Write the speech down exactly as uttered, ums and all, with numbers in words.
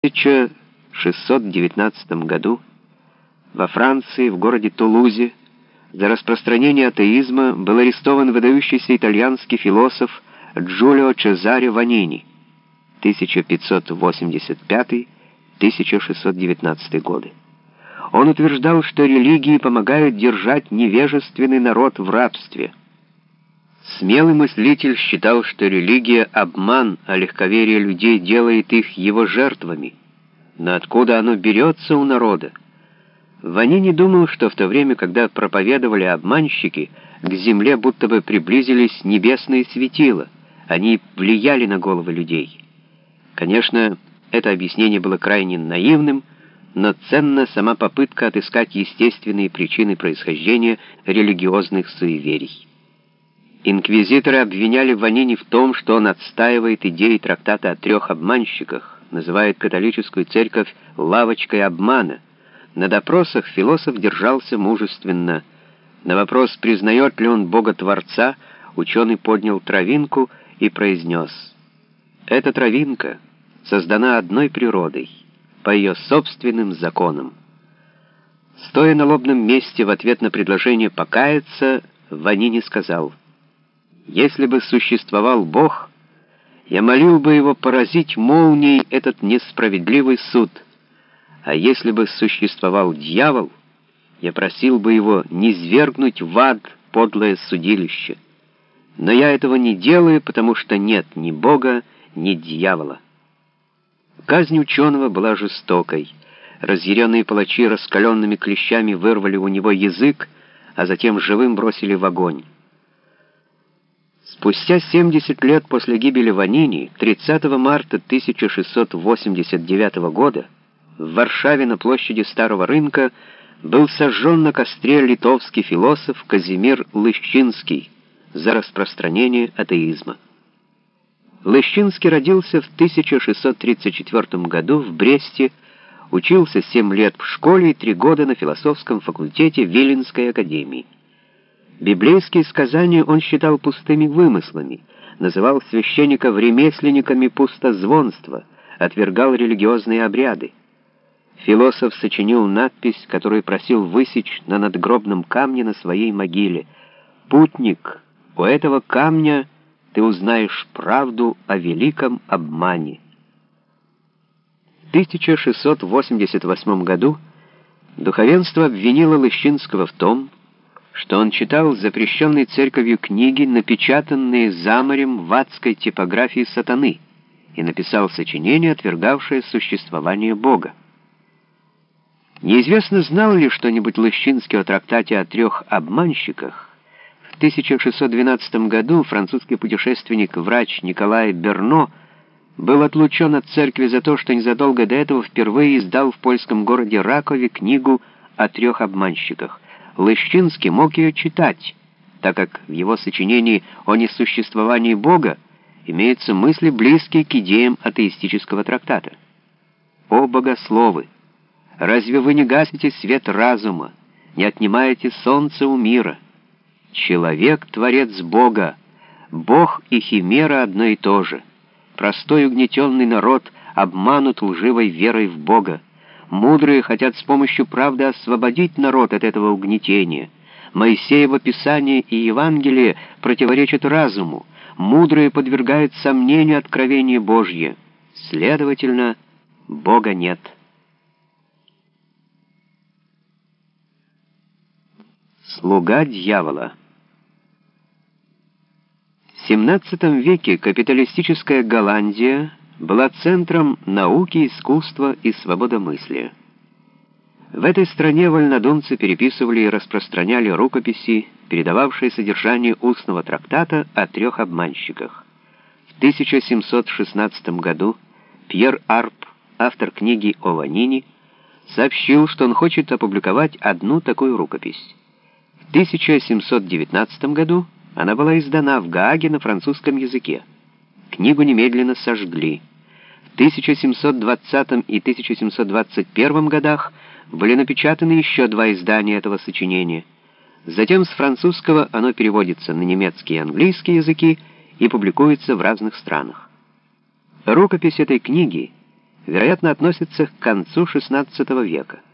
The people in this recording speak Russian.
В тысяча шестьсот девятнадцатом году во Франции, в городе Тулузе, за распространение атеизма был арестован выдающийся итальянский философ Джулио Чезаре Ванини тысяча пятьсот восемьдесят пятый — тысяча шестьсот девятнадцатый годы. Он утверждал, что религии помогают держать невежественный народ в рабстве. Смелый мыслитель считал, что религия — обман, а легковерие людей делает их его жертвами. Но откуда оно берется у народа? Ванини думал, что в то время, когда проповедовали обманщики, к земле будто бы приблизились небесные светила, они влияли на головы людей. Конечно, это объяснение было крайне наивным, но ценна сама попытка отыскать естественные причины происхождения религиозных суеверий. Инквизиторы обвиняли Ванини в том, что он отстаивает идеи трактата о трех обманщиках, называет католическую церковь лавочкой обмана. На допросах философ держался мужественно. На вопрос, признает ли он Бога-творца, ученый поднял травинку и произнес: «Эта травинка создана одной природой, по ее собственным законам». Стоя на лобном месте в ответ на предложение покаяться, Ванини сказал: «Если бы существовал Бог, я молил бы его поразить молнией этот несправедливый суд, а если бы существовал дьявол, я просил бы его низвергнуть в ад подлое судилище. Но я этого не делаю, потому что нет ни Бога, ни дьявола». Казнь ученого была жестокой. Разъяренные палачи раскаленными клещами вырвали у него язык, а затем живым бросили в огонь. Спустя семьдесят лет после гибели Ванини, тридцатого марта тысяча шестьсот восемьдесят девятого года, в Варшаве на площади Старого рынка был сожжен на костре литовский философ Казимир Лыщинский за распространение атеизма. Лыщинский родился в тысяча шестьсот тридцать четвёртом году в Бресте, учился семь лет в школе и три года на философском факультете Виленской академии. Библейские сказания он считал пустыми вымыслами, называл священников ремесленниками пустозвонства, отвергал религиозные обряды. Философ сочинил надпись, которую просил высечь на надгробном камне на своей могиле: «Путник, у этого камня ты узнаешь правду о великом обмане». В тысяча шестьсот восемьдесят восьмом году духовенство обвинило Лыщинского в том, что он читал запрещенные церковью книги, напечатанные за морем в адской типографии сатаны, и написал сочинение, отвергавшее существование Бога. Неизвестно, знал ли что-нибудь Лыщинский о трактате о трех обманщиках. В тысяча шестьсот двенадцатом году французский путешественник-врач Николай Берно был отлучен от церкви за то, что незадолго до этого впервые издал в польском городе Ракове книгу о трех обманщиках. Лыщинский мог ее читать, так как в его сочинении о несуществовании Бога имеются мысли, близкие к идеям атеистического трактата. «О богословы! Разве вы не гасите свет разума, не отнимаете солнце у мира? Человек — творец Бога, Бог и химера одно и то же. Простой угнетенный народ обманут лживой верой в Бога. Мудрые хотят с помощью правды освободить народ от этого угнетения. Моисеево Писание и Евангелие противоречат разуму. Мудрые подвергают сомнению откровение Божье. Следовательно, Бога нет». Слуга дьявола. В семнадцатом веке капиталистическая Голландия была центром науки, искусства и свободомыслия. В этой стране вольнодумцы переписывали и распространяли рукописи, передававшие содержание устного трактата о трех обманщиках. В тысяча семьсот шестнадцатом году Пьер Арп, автор книги о Ванини, сообщил, что он хочет опубликовать одну такую рукопись. В тысяча семьсот девятнадцатом году она была издана в Гааге на французском языке. Книгу немедленно сожгли. В тысяча семьсот двадцатом и тысяча семьсот двадцать первом годах были напечатаны еще два издания этого сочинения. Затем с французского оно переводится на немецкий и английский языки и публикуется в разных странах. Рукопись этой книги вероятно, относится к концу шестнадцатого века.